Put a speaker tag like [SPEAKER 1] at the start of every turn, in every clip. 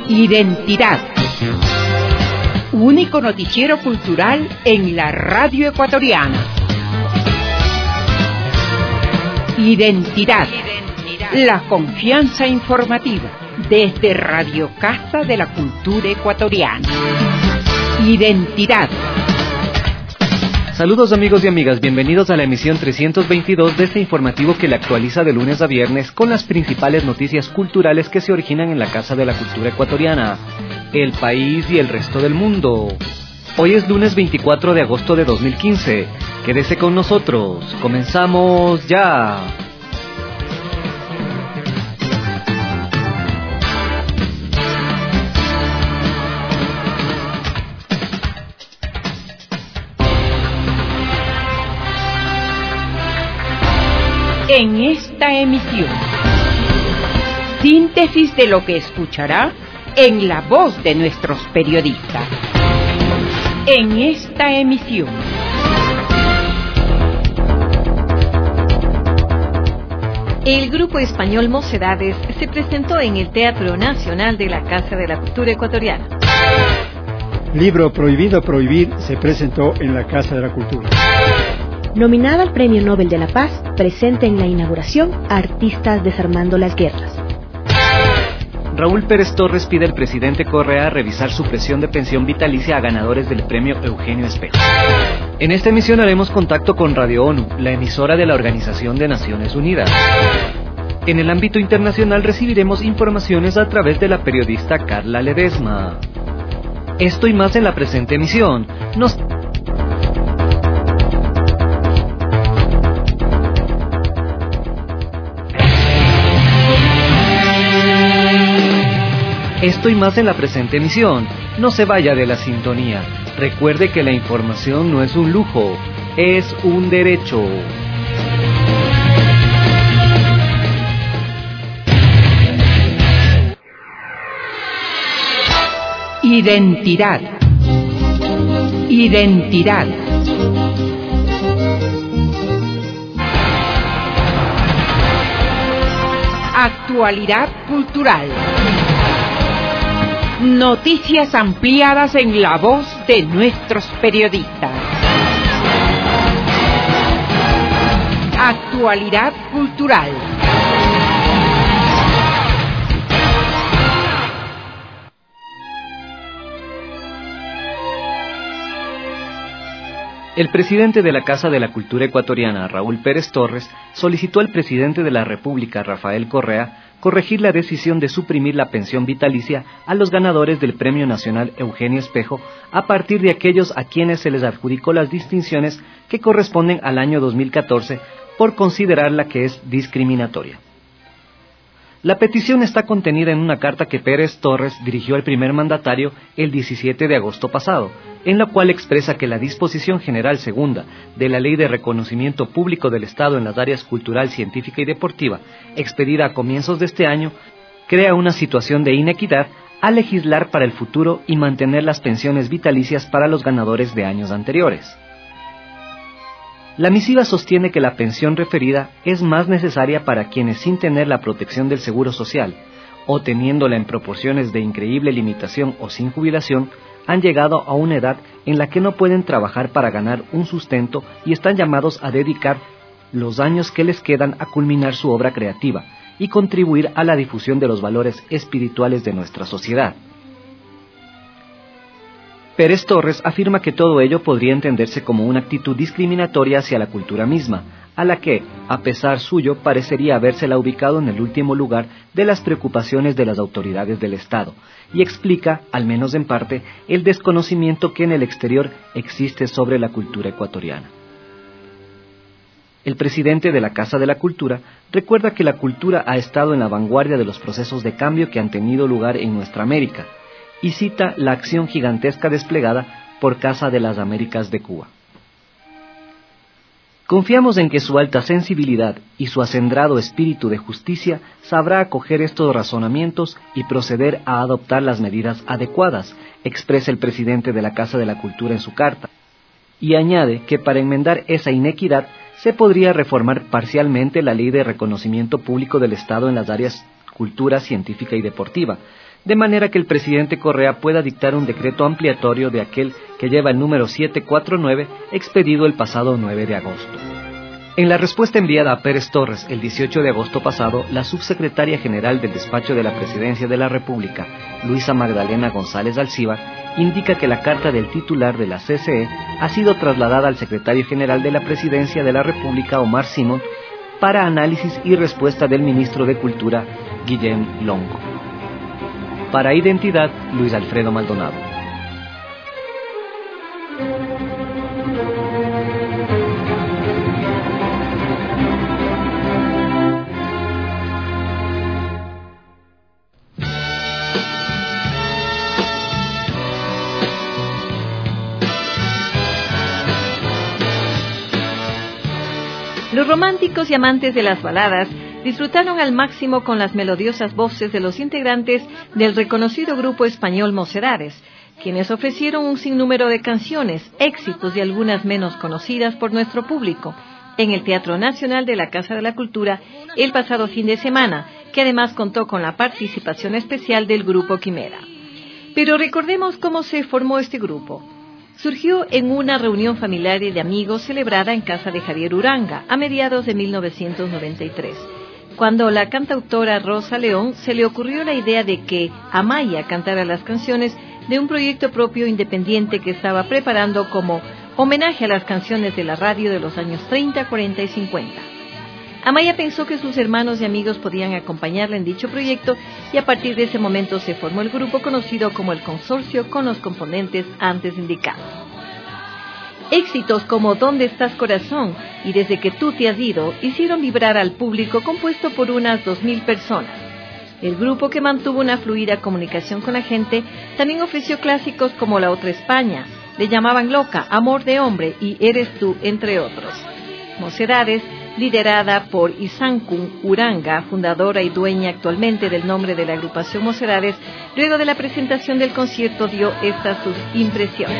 [SPEAKER 1] Identidad. Único noticiero cultural en la radio ecuatoriana. Identidad. La confianza informativa desde Radio Casa de la Cultura Ecuatoriana. Identidad.
[SPEAKER 2] Saludos amigos y amigas, bienvenidos a la emisión 322 de este informativo que le actualiza de lunes a viernes con las principales noticias culturales que se originan en la Casa de la Cultura Ecuatoriana, el país y el resto del mundo. Hoy es lunes 24 de agosto de 2015. Quédese con nosotros. Comenzamos ya.
[SPEAKER 1] En esta emisión, síntesis de lo que escuchará en la voz de nuestros periodistas. En esta emisión,
[SPEAKER 3] el grupo español Mocedades se presentó en el Teatro Nacional de la Casa de la Cultura Ecuatoriana.
[SPEAKER 4] Libro Prohibido Prohibir se presentó en la Casa de la Cultura.
[SPEAKER 5] Nominada al Premio Nobel de la Paz, presente en la inauguración Artistas Desarmando las Guerras.
[SPEAKER 2] Raúl Pérez Torres pide al presidente Correa revisar su presión de pensión vitalicia a ganadores del Premio Eugenio Espejo. En esta emisión haremos contacto con Radio ONU, la emisora de la Organización de Naciones Unidas. En el ámbito internacional recibiremos informaciones a través de la periodista Carla Ledesma. Esto y más en la presente emisión. Esto y más en la presente emisión. No se vaya de la sintonía. Recuerde que la información no es un lujo, es un derecho.
[SPEAKER 1] Identidad. Identidad. Actualidad cultural. Noticias ampliadas en la voz de nuestros periodistas. Actualidad cultural.
[SPEAKER 2] El presidente de la Casa de la Cultura Ecuatoriana, Raúl Pérez Torres, solicitó al presidente de la República, Rafael Correa, corregir la decisión de suprimir la pensión vitalicia a los ganadores del Premio Nacional Eugenio Espejo a partir de aquellos a quienes se les adjudicó las distinciones que corresponden al año 2014 por considerarla que es discriminatoria. La petición está contenida en una carta que Pérez Torres dirigió al primer mandatario el 17 de agosto pasado, en la cual expresa que la disposición general segunda de la Ley de Reconocimiento Público del Estado en las áreas cultural, científica y deportiva, expedida a comienzos de este año, crea una situación de inequidad al legislar para el futuro y mantener las pensiones vitalicias para los ganadores de años anteriores. La misiva sostiene que la pensión referida es más necesaria para quienes sin tener la protección del Seguro Social, o teniéndola en proporciones de increíble limitación o sin jubilación, han llegado a una edad en la que no pueden trabajar para ganar un sustento y están llamados a dedicar los años que les quedan a culminar su obra creativa y contribuir a la difusión de los valores espirituales de nuestra sociedad. Pérez Torres afirma que todo ello podría entenderse como una actitud discriminatoria hacia la cultura misma, a la que, a pesar suyo, parecería habérsela ubicado en el último lugar de las preocupaciones de las autoridades del Estado, y explica, al menos en parte, el desconocimiento que en el exterior existe sobre la cultura ecuatoriana. El presidente de la Casa de la Cultura recuerda que la cultura ha estado en la vanguardia de los procesos de cambio que han tenido lugar en nuestra América, y cita la acción gigantesca desplegada por Casa de las Américas de Cuba. Confiamos en que su alta sensibilidad y su acendrado espíritu de justicia sabrá acoger estos razonamientos y proceder a adoptar las medidas adecuadas, expresa el presidente de la Casa de la Cultura en su carta, y añade que para enmendar esa inequidad se podría reformar parcialmente la Ley de Reconocimiento Público del Estado en las áreas cultura científica y deportiva, de manera que el presidente Correa pueda dictar un decreto ampliatorio de aquel que lleva el número 749, expedido el pasado 9 de agosto. En la respuesta enviada a Pérez Torres el 18 de agosto pasado, la subsecretaria general del Despacho de la Presidencia de la República, Luisa Magdalena González Alcíbar, indica que la carta del titular de la CCE ha sido trasladada al secretario general de la Presidencia de la República, Omar Simón, para análisis y respuesta del ministro de Cultura, Guillem Longo. Para Identidad, Luis Alfredo Maldonado.
[SPEAKER 3] Los románticos y amantes de las baladas disfrutaron al máximo con las melodiosas voces de los integrantes del reconocido grupo español Mocedades, quienes ofrecieron un sinnúmero de canciones, éxitos y algunas menos conocidas por nuestro público, en el Teatro Nacional de la Casa de la Cultura el pasado fin de semana, que además contó con la participación especial del Grupo Quimera. Pero recordemos cómo se formó este grupo. Surgió en una reunión familiar y de amigos celebrada en casa de Javier Uranga a mediados de 1993, cuando la cantautora Rosa León se le ocurrió la idea de que Amaya cantara las canciones de un proyecto propio independiente que estaba preparando como homenaje a las canciones de la radio de los años 30, 40 y 50. Amaya pensó que sus hermanos y amigos podían acompañarla en dicho proyecto y a partir de ese momento se formó el grupo conocido como el Consorcio con los componentes antes indicados. Éxitos como ¿Dónde estás, corazón? Y Desde que tú te has ido hicieron vibrar al público compuesto por unas 2,000 personas. El grupo, que mantuvo una fluida comunicación con la gente, también ofreció clásicos como La Otra España, Le llamaban loca, Amor de hombre y Eres tú, entre otros. Mocedades, liderada por Isankun Uranga, fundadora y dueña actualmente del nombre de la agrupación Mocedades, luego de la presentación del concierto dio estas sus impresiones.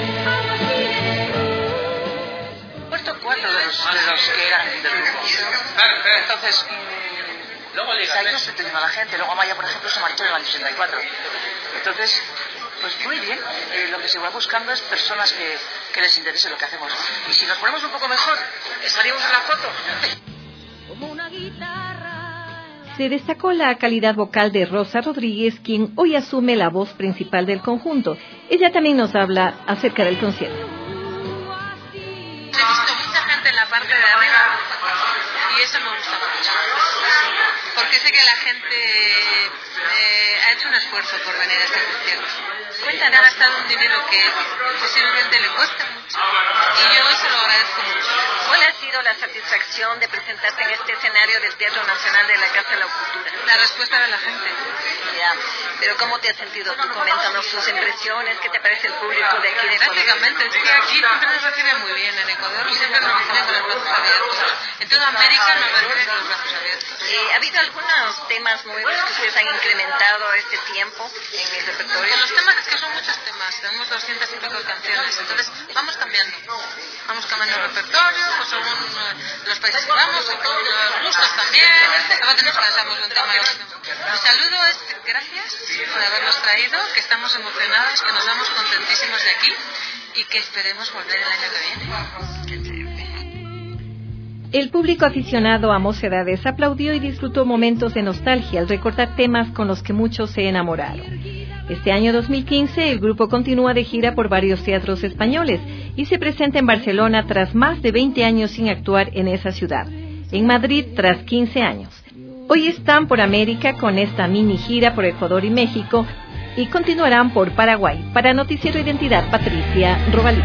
[SPEAKER 6] Puesto 4 de los que eran del grupo. Entonces, se ha ido sorprendiendo a la gente. Luego Amaya, por ejemplo, se marchó en el año 64. Entonces, pues muy bien. Lo que se va buscando es personas que les interese lo que hacemos. Y si nos ponemos un poco mejor, estaríamos en la foto.
[SPEAKER 3] Se destacó la calidad vocal de Rosa Rodríguez, quien hoy asume la voz principal del conjunto. Ella también nos habla acerca del concierto.
[SPEAKER 7] He visto mucha gente en la parte de arriba y eso me gusta mucho, porque sé que la gente ha hecho un esfuerzo por venir a este concierto. Ha gastado un dinero que posiblemente le cueste mucho y yo se lo agradezco mucho.
[SPEAKER 8] ¿Cuál ha sido la satisfacción de presentarte en este escenario del Teatro Nacional de la Casa de la Cultura?
[SPEAKER 7] La respuesta de la gente.
[SPEAKER 8] Ya, pero ¿cómo te has sentido tú? Coméntanos tus impresiones, ¿qué te parece el público de aquí de Ecuador?
[SPEAKER 7] Prácticamente, es que aquí siempre nos reciben muy bien en Ecuador, siempre nos reciben con los brazos abiertos. En toda América nos reciben con los brazos abiertos.
[SPEAKER 8] ¿Ha habido algunos temas nuevos que ustedes han incrementado este tiempo en el repertorio?
[SPEAKER 7] Los temas, es que son muchos temas, tenemos 200 y pico canciones, entonces vamos cambiando el repertorio, pues según los países que vamos, los gustos también, a veces nos cansamos de un tema y otro. Mi saludo es gracias por habernos traído, que estamos emocionados, que nos vamos contentísimos de aquí y que esperemos volver el año que viene.
[SPEAKER 3] El público aficionado a Mocedades aplaudió y disfrutó momentos de nostalgia al recordar temas con los que muchos se enamoraron. Este año 2015 el grupo continúa de gira por varios teatros españoles y se presenta en Barcelona tras más de 20 años sin actuar en esa ciudad, en Madrid tras 15 años. Hoy están por América con esta mini gira por Ecuador y México y continuarán por Paraguay. Para Noticiero Identidad, Patricia Robalí.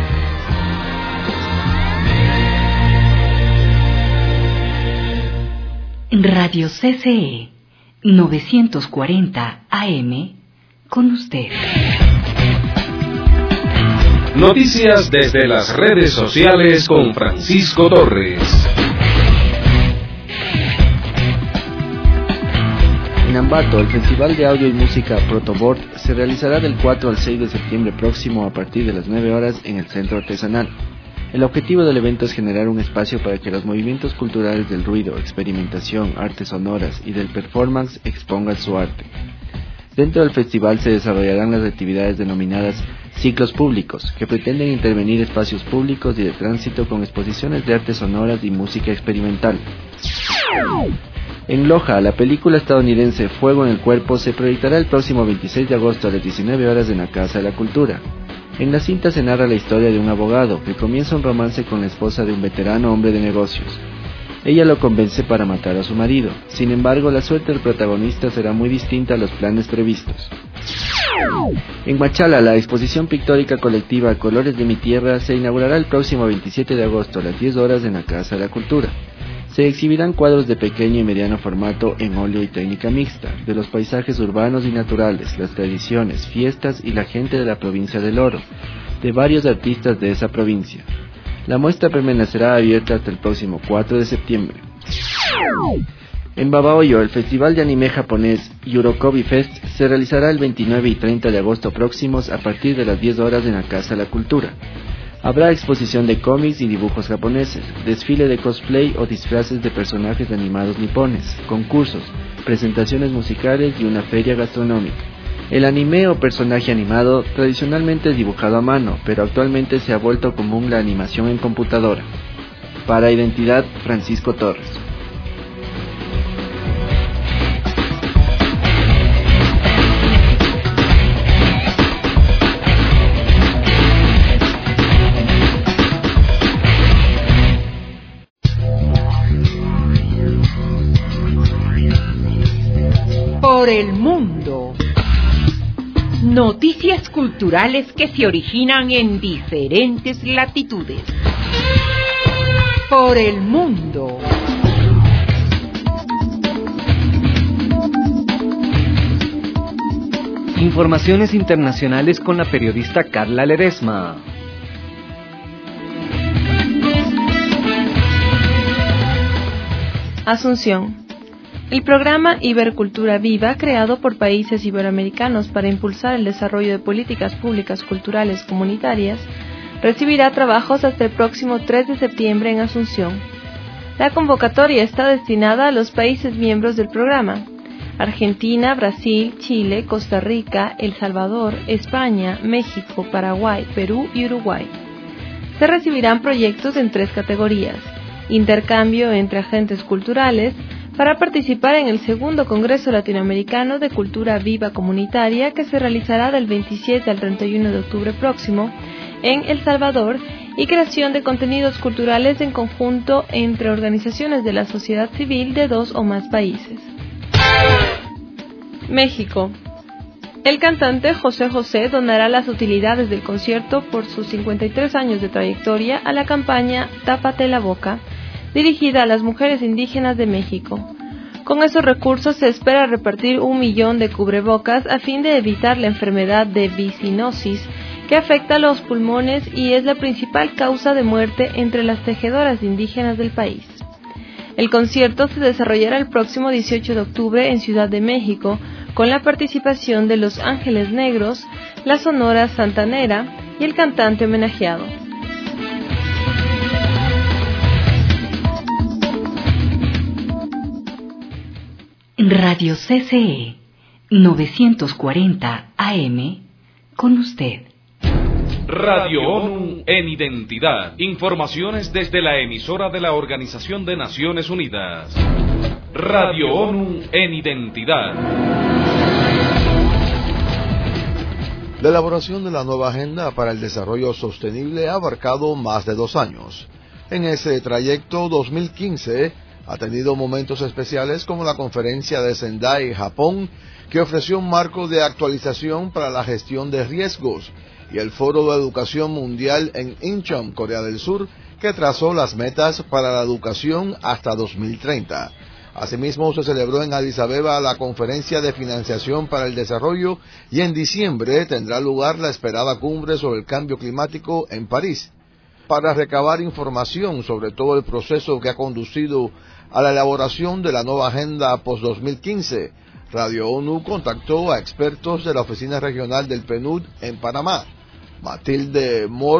[SPEAKER 1] Radio CCE 940 AM con usted.
[SPEAKER 9] Noticias desde las redes sociales con Francisco Torres.
[SPEAKER 10] En Ambato, el Festival de Audio y Música Protoboard se realizará del 4 al 6 de septiembre próximo a partir de las 9 horas en el Centro Artesanal. El objetivo del evento es generar un espacio para que los movimientos culturales del ruido, experimentación, artes sonoras y del performance expongan su arte. Dentro del festival se desarrollarán las actividades denominadas ciclos públicos, que pretenden intervenir espacios públicos y de tránsito con exposiciones de artes sonoras y música experimental. En Loja, la película estadounidense Fuego en el Cuerpo se proyectará el próximo 26 de agosto a las 19 horas en la Casa de la Cultura. En la cinta se narra la historia de un abogado que comienza un romance con la esposa de un veterano hombre de negocios. Ella lo convence para matar a su marido. Sin embargo, la suerte del protagonista será muy distinta a los planes previstos. En Machala, la exposición pictórica colectiva Colores de mi Tierra se inaugurará el próximo 27 de agosto a las 10 horas en la Casa de la Cultura. Se exhibirán cuadros de pequeño y mediano formato en óleo y técnica mixta, de los paisajes urbanos y naturales, las tradiciones, fiestas y la gente de la provincia del Oro, de varios artistas de esa provincia. La muestra permanecerá abierta hasta el próximo 4 de septiembre. En Babahoyo, el festival de anime japonés Yurokobi Fest se realizará el 29 y 30 de agosto próximos a partir de las 10 horas en la Casa de la Cultura. Habrá exposición de cómics y dibujos japoneses, desfile de cosplay o disfraces de personajes animados nipones, concursos, presentaciones musicales y una feria gastronómica. El anime o personaje animado tradicionalmente es dibujado a mano, pero actualmente se ha vuelto común la animación en computadora. Para Identidad, Francisco Torres.
[SPEAKER 1] Por el mundo. Noticias culturales que se originan en diferentes latitudes. Por el mundo.
[SPEAKER 2] Informaciones internacionales con la periodista Carla Ledesma.
[SPEAKER 11] Asunción. El programa Ibercultura Viva, creado por países iberoamericanos para impulsar el desarrollo de políticas públicas culturales comunitarias, recibirá trabajos hasta el próximo 3 de septiembre en Asunción. La convocatoria está destinada a los países miembros del programa: Argentina, Brasil, Chile, Costa Rica, El Salvador, España, México, Paraguay, Perú y Uruguay. Se recibirán proyectos en 3 categorías: intercambio entre agentes culturales, para participar en el segundo Congreso Latinoamericano de Cultura Viva Comunitaria, que se realizará del 27 al 31 de octubre próximo en El Salvador, y creación de contenidos culturales en conjunto entre organizaciones de la sociedad civil de 2 o más países. México. El cantante José José donará las utilidades del concierto por sus 53 años de trayectoria a la campaña Tápate la Boca, dirigida a las mujeres indígenas de México. Con esos recursos se espera repartir 1 millón de cubrebocas a fin de evitar la enfermedad de bisinosis, que afecta a los pulmones y es la principal causa de muerte entre las tejedoras indígenas del país. El concierto se desarrollará el próximo 18 de octubre en Ciudad de México, con la participación de Los Ángeles Negros, la Sonora Santanera y el cantante homenajeado.
[SPEAKER 1] Radio CCE 940 AM, con usted.
[SPEAKER 9] Radio ONU en Identidad. Informaciones desde la emisora de la Organización de Naciones Unidas. Radio ONU en Identidad.
[SPEAKER 12] La elaboración de la nueva Agenda para el Desarrollo Sostenible ha abarcado más de 2 años. En ese trayecto, 2015 ha tenido momentos especiales como la conferencia de Sendai, Japón, que ofreció un marco de actualización para la gestión de riesgos, y el Foro de Educación Mundial en Incheon, Corea del Sur, que trazó las metas para la educación hasta 2030. Asimismo, se celebró en Addis Abeba la Conferencia de Financiación para el Desarrollo, y en diciembre tendrá lugar la esperada cumbre sobre el cambio climático en París. Para recabar información sobre todo el proceso que ha conducido a la elaboración de la nueva agenda post-2015, Radio ONU contactó a expertos de la Oficina Regional del PNUD en Panamá. Matilde Mord,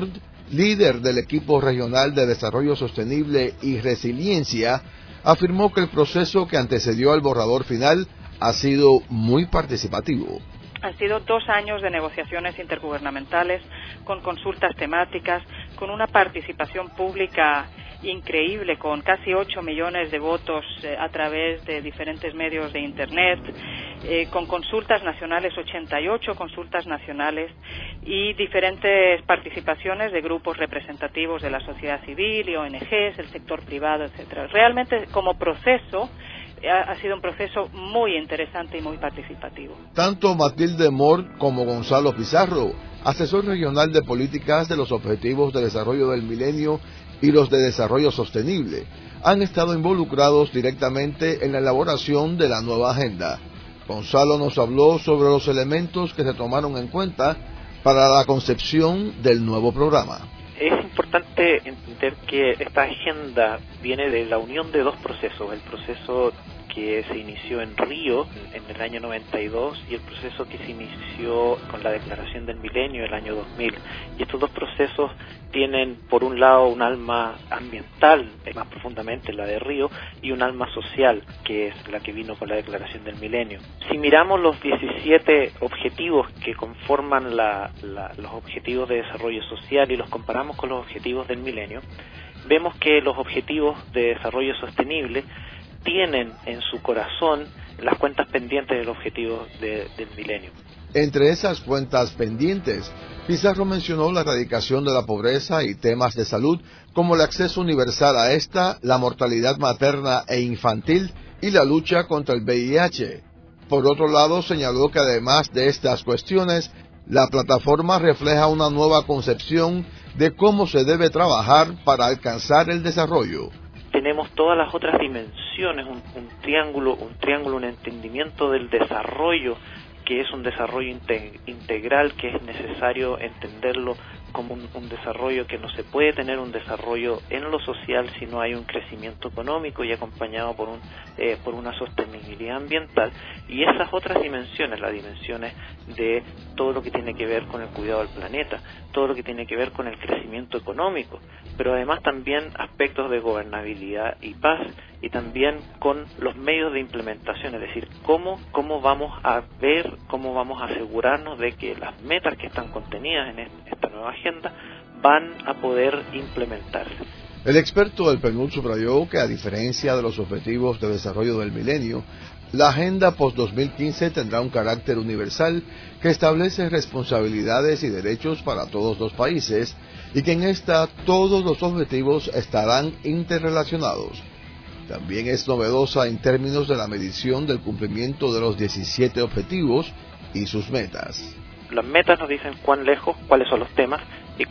[SPEAKER 12] líder del equipo regional de Desarrollo Sostenible y Resiliencia, afirmó que el proceso que antecedió al borrador final ha sido muy participativo.
[SPEAKER 13] Han sido 2 años de negociaciones intergubernamentales, con consultas temáticas, con una participación pública increíble, con casi 8 millones de votos a través de diferentes medios de Internet, con consultas nacionales, 88 consultas nacionales y diferentes participaciones de grupos representativos de la sociedad civil y ONGs, el sector privado, etcétera. Realmente, como proceso, ha sido un proceso muy interesante y muy participativo.
[SPEAKER 12] Tanto Matilde Mort como Gonzalo Pizarro, asesor regional de políticas de los Objetivos de Desarrollo del Milenio y los de Desarrollo Sostenible, han estado involucrados directamente en la elaboración de la nueva agenda. Gonzalo nos habló sobre los elementos que se tomaron en cuenta para la concepción del nuevo programa.
[SPEAKER 14] Es importante entender que esta agenda viene de la unión de 2 procesos, el proceso que se inició en Río en el año 92 y el proceso que se inició con la Declaración del Milenio el año 2000. Y estos 2 procesos tienen, por un lado, un alma ambiental, más profundamente la de Río, y un alma social, que es la que vino con la Declaración del Milenio. Si miramos los 17 objetivos que conforman los objetivos de desarrollo social y los comparamos con los objetivos del Milenio, vemos que los objetivos de desarrollo sostenible tienen en su corazón las cuentas pendientes del objetivo del milenio.
[SPEAKER 12] Entre esas cuentas pendientes, Pizarro mencionó la erradicación de la pobreza y temas de salud como el acceso universal a esta, la mortalidad materna e infantil y la lucha contra el VIH. Por otro lado, señaló que además de estas cuestiones, la plataforma refleja una nueva concepción de cómo se debe trabajar para alcanzar el desarrollo.
[SPEAKER 14] Tenemos todas las otras dimensiones, un triángulo, un entendimiento del desarrollo, que es un desarrollo integral, que es necesario entenderlo como un desarrollo que no se puede tener un desarrollo en lo social si no hay un crecimiento económico y acompañado por una sostenibilidad ambiental. Y esas otras dimensiones, las dimensiones de todo lo que tiene que ver con el cuidado del planeta, todo lo que tiene que ver con el crecimiento económico, pero además también aspectos de gobernabilidad y paz, y también con los medios de implementación, es decir, cómo vamos a ver, cómo vamos a asegurarnos de que las metas que están contenidas en esta nueva agenda van a poder implementarse.
[SPEAKER 12] El experto del PNUD subrayó que, a diferencia de los objetivos de desarrollo del milenio, la agenda post-2015 tendrá un carácter universal que establece responsabilidades y derechos para todos los países y que en esta todos los objetivos estarán interrelacionados. También es novedosa en términos de la medición del cumplimiento de los 17 objetivos y sus metas.
[SPEAKER 14] Las metas nos dicen cuán lejos, cuáles son los temas y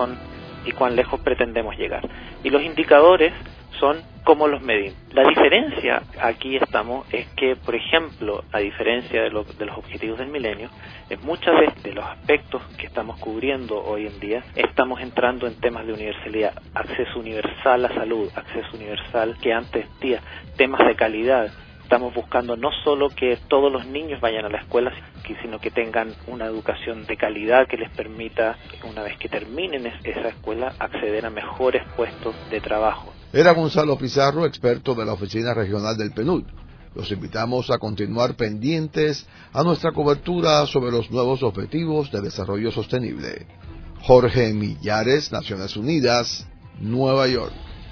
[SPEAKER 14] cuán lejos pretendemos llegar. Y los indicadores son cómo los medimos. La diferencia aquí es que, por ejemplo, a diferencia de los objetivos del milenio, en muchas de los aspectos que estamos cubriendo hoy en día, estamos entrando en temas de universalidad, acceso universal a salud, acceso universal que antes existía, temas de calidad. Estamos buscando no solo que todos los niños vayan a la escuela, sino que tengan una educación de calidad que les permita, una vez que terminen esa escuela, acceder a mejores puestos de trabajo.
[SPEAKER 12] Era Gonzalo Pizarro, experto de la Oficina Regional del PNUD. Los invitamos a continuar pendientes a nuestra cobertura sobre los nuevos objetivos de desarrollo sostenible. Jorge Millares, Naciones Unidas, Nueva York.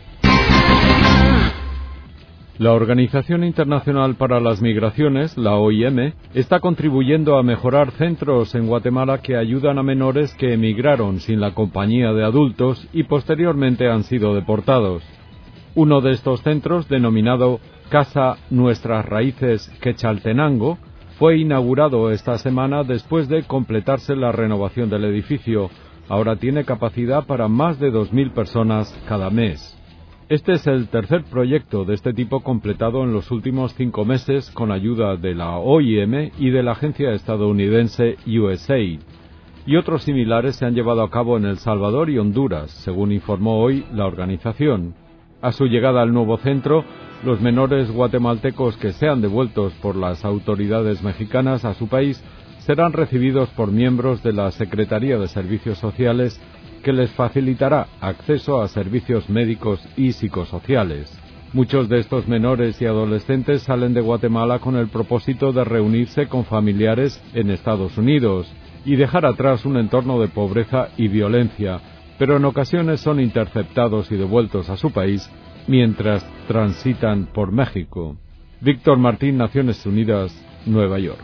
[SPEAKER 15] La Organización Internacional para las Migraciones, la OIM, está contribuyendo a mejorar centros en Guatemala que ayudan a menores que emigraron sin la compañía de adultos y posteriormente han sido deportados. Uno de estos centros, denominado Casa Nuestras Raíces Quechaltenango, fue inaugurado esta semana después de completarse la renovación del edificio. Ahora tiene capacidad para más de 2.000 personas cada mes. Este es el tercer proyecto de este tipo completado en los últimos 5 meses con ayuda de la OIM y de la agencia estadounidense USAID. Y otros similares se han llevado a cabo en El Salvador y Honduras, según informó hoy la organización. A su llegada al nuevo centro, los menores guatemaltecos que sean devueltos por las autoridades mexicanas a su país serán recibidos por miembros de la Secretaría de Servicios Sociales que les facilitará acceso a servicios médicos y psicosociales. Muchos de estos menores y adolescentes salen de Guatemala con el propósito de reunirse con familiares en Estados Unidos y dejar atrás un entorno de pobreza y violencia, pero en ocasiones son interceptados y devueltos a su país mientras transitan por México. Víctor Martín, Naciones Unidas, Nueva York.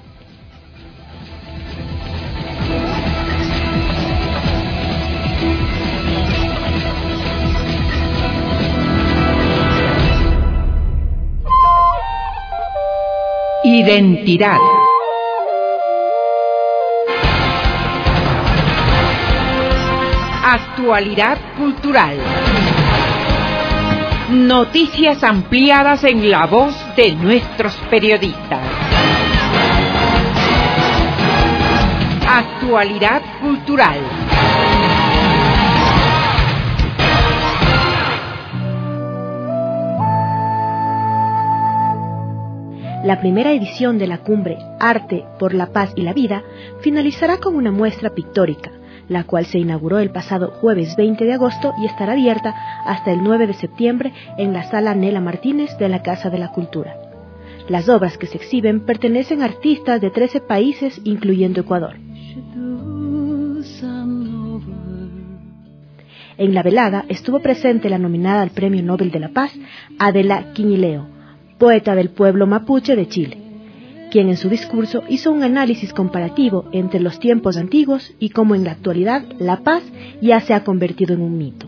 [SPEAKER 1] Identidad. Actualidad cultural. Noticias ampliadas en la voz de nuestros periodistas. Actualidad cultural.
[SPEAKER 5] La primera edición de la cumbre Arte por la Paz y la Vida finalizará con una muestra pictórica, la cual se inauguró el pasado jueves 20 de agosto y estará abierta hasta el 9 de septiembre en la Sala Nela Martínez de la Casa de la Cultura. Las obras que se exhiben pertenecen a artistas de 13 países, incluyendo Ecuador. En la velada estuvo presente la nominada al Premio Nobel de la Paz, Adela Quiñileo, poeta del pueblo mapuche de Chile, quien en su discurso hizo un análisis comparativo entre los tiempos antiguos y cómo en la actualidad la paz ya se ha convertido en un mito.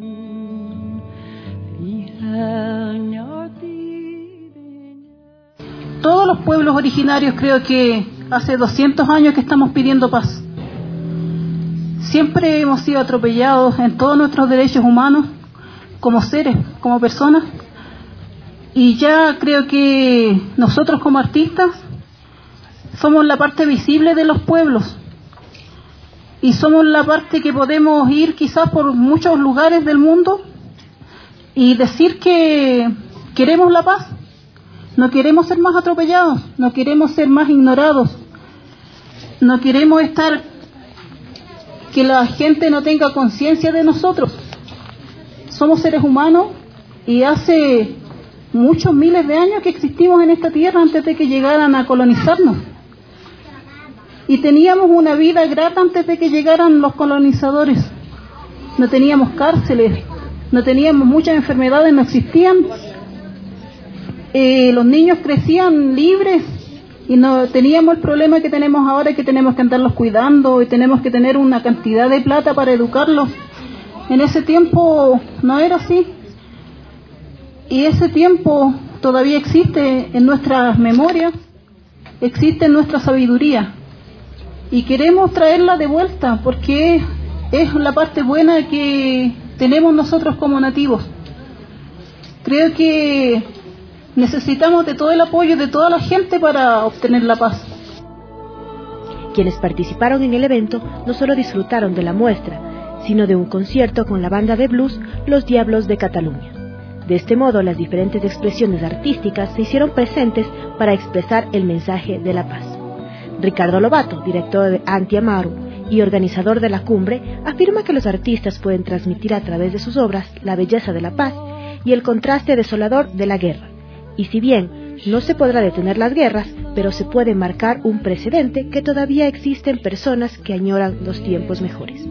[SPEAKER 16] Todos los pueblos originarios, creo que hace 200 años que estamos pidiendo paz. Siempre hemos sido atropellados en todos nuestros derechos humanos, como seres, como personas. Y ya creo que nosotros como artistas somos la parte visible de los pueblos y somos la parte que podemos ir quizás por muchos lugares del mundo y decir que queremos la paz, no queremos ser más atropellados, no queremos ser más ignorados, no queremos estar que la gente no tenga conciencia de nosotros. Somos seres humanos y hace muchos miles de años que existimos en esta tierra antes de que llegaran a colonizarnos. Y teníamos una vida grata antes de que llegaran los colonizadores. No teníamos cárceles, no teníamos muchas enfermedades, no existían. Los niños crecían libres y no teníamos el problema que tenemos ahora, que tenemos que andarlos cuidando y tenemos que tener una cantidad de plata para educarlos. En ese tiempo no era así. Y ese tiempo todavía existe en nuestras memorias, existe en nuestra sabiduría. Y queremos traerla de vuelta porque es la parte buena que tenemos nosotros como nativos. Creo que necesitamos de todo el apoyo de toda la gente para obtener la paz.
[SPEAKER 5] Quienes participaron en el evento no solo disfrutaron de la muestra, sino de un concierto con la banda de blues Los Diablos de Cataluña. De este modo, las diferentes expresiones artísticas se hicieron presentes para expresar el mensaje de la paz. Ricardo Lobato, director de Anti Amaru y organizador de la cumbre, afirma que los artistas pueden transmitir a través de sus obras la belleza de la paz y el contraste desolador de la guerra. Y si bien no se podrá detener las guerras, pero se puede marcar un precedente que todavía existen personas que añoran los tiempos mejores.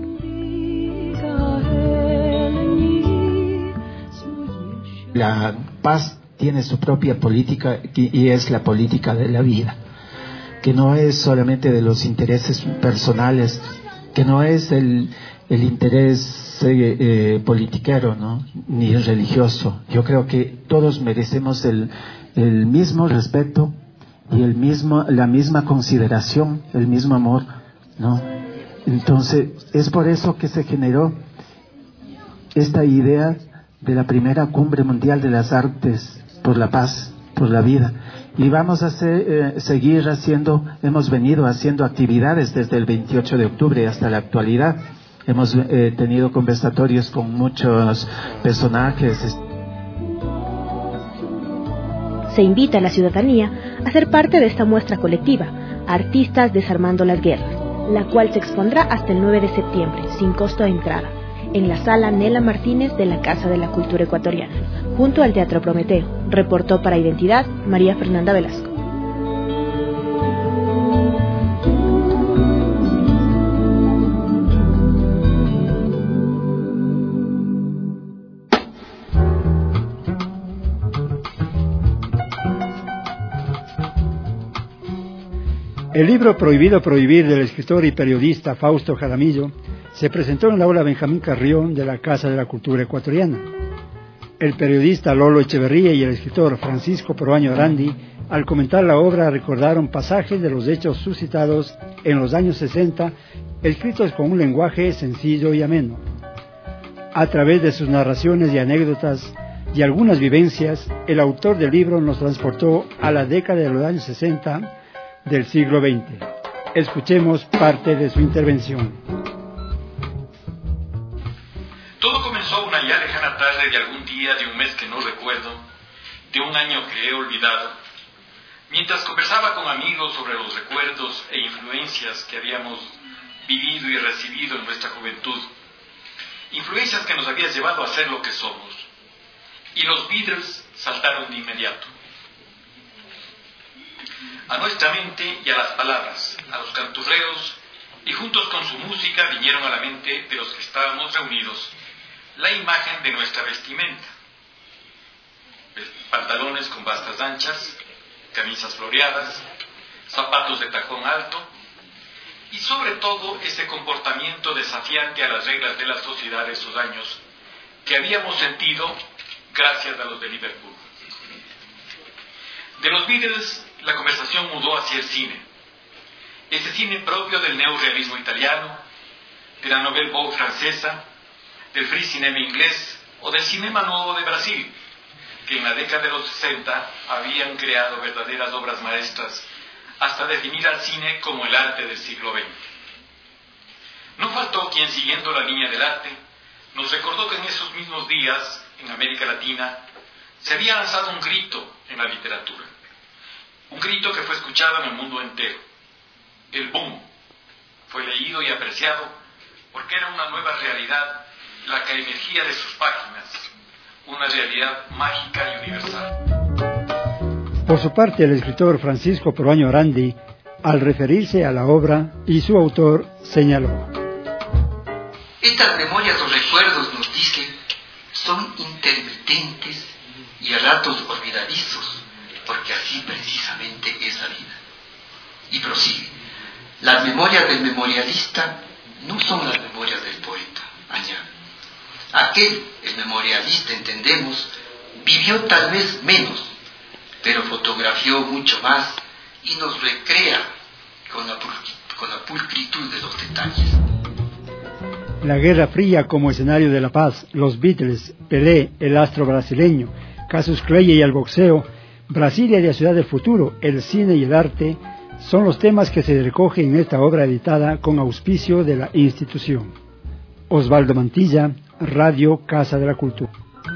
[SPEAKER 17] La paz tiene su propia política y es la política de la vida, que no es solamente de los intereses personales, que no es el interés politiquero, ¿no? Ni religioso. Yo creo que todos merecemos el mismo respeto y la misma consideración, el mismo amor, ¿no? Entonces es por eso que se generó esta idea de la primera cumbre mundial de las artes por la paz, por la vida. Y vamos a hemos venido haciendo actividades desde el 28 de octubre hasta la actualidad. Hemos tenido conversatorios con muchos personajes.
[SPEAKER 5] Se invita a la ciudadanía a ser parte de esta muestra colectiva, Artistas Desarmando las Guerras, la cual se expondrá hasta el 9 de septiembre, sin costo de entrada. en la sala Nela Martínez de la Casa de la Cultura Ecuatoriana, junto al Teatro Prometeo. Reportó para Identidad María Fernanda Velasco.
[SPEAKER 4] El libro Prohibido Prohibir del escritor y periodista Fausto Jaramillo se presentó en la aula Benjamín Carrión de la Casa de la Cultura Ecuatoriana. El periodista Lolo Echeverría y el escritor Francisco Proaño Arandi, al comentar la obra, recordaron pasajes de los hechos suscitados en los años 60, escritos con un lenguaje sencillo y ameno. A través de sus narraciones y anécdotas y algunas vivencias, el autor del libro nos transportó a la década de los años 60 del siglo XX. Escuchemos parte de su intervención.
[SPEAKER 18] Todo comenzó una ya lejana tarde de algún día de un mes que no recuerdo, de un año que he olvidado, mientras conversaba con amigos sobre los recuerdos e influencias que habíamos vivido y recibido en nuestra juventud, influencias que nos habían llevado a ser lo que somos, y los Beatles saltaron de inmediato. A nuestra mente y a las palabras, a los canturreos, y juntos con su música vinieron a la mente de los que estábamos reunidos la imagen de nuestra vestimenta: pantalones con bastas anchas, camisas floreadas, zapatos de tacón alto, y sobre todo ese comportamiento desafiante a las reglas de la sociedad de esos años que habíamos sentido gracias a los de Liverpool. De los Beatles, la conversación mudó hacia el cine, ese cine propio del neorrealismo italiano, de la Nouvelle Vague francesa, del free cinema inglés o del cinema nuevo de Brasil, que en la década de los 60 habían creado verdaderas obras maestras hasta definir al cine como el arte del siglo XX. No faltó quien, siguiendo la línea del arte, nos recordó que en esos mismos días, en América Latina, se había lanzado un grito en la literatura. Un grito que fue escuchado en el mundo entero. El boom fue leído y apreciado porque era una nueva realidad la que emergía de sus páginas, una realidad mágica y universal.
[SPEAKER 4] Por su parte, el escritor Francisco Proaño Arandi, al referirse a la obra y su autor, señaló:
[SPEAKER 19] estas memorias o recuerdos, nos dice, son intermitentes y a ratos olvidadizos, porque así precisamente es la vida. Y prosigue: las memorias del memorialista no son las memorias del poeta. Añade: aquel, el memorialista, entendemos, vivió tal vez menos, pero fotografió mucho más y nos recrea con la pulcritud de los detalles.
[SPEAKER 4] La Guerra Fría como escenario de la paz, los Beatles, Pelé, el astro brasileño, Cassius Clay y el boxeo, Brasilia y la ciudad del futuro, el cine y el arte, son los temas que se recogen en esta obra editada con auspicio de la institución. Osvaldo Mantilla, Radio Casa de la Cultura.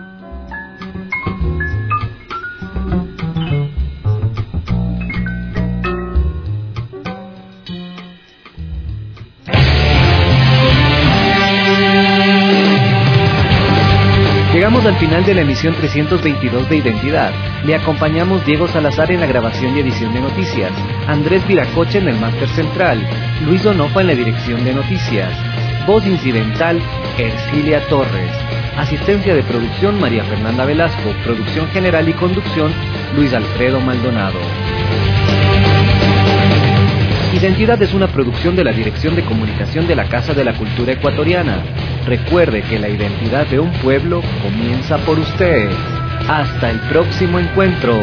[SPEAKER 2] Llegamos al final de la emisión 322 de Identidad. Le acompañamos Diego Salazar en la grabación y edición de noticias, Andrés Viracocha en el máster central, Luis Donofa en la dirección de noticias, voz incidental, Ercilia Torres, asistencia de producción, María Fernanda Velasco, producción general y conducción, Luis Alfredo Maldonado. Identidad es una producción de la Dirección de Comunicación de la Casa de la Cultura Ecuatoriana. Recuerde que la identidad de un pueblo comienza por usted. Hasta el próximo encuentro.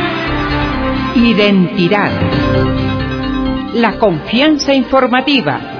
[SPEAKER 1] Identidad. La confianza informativa.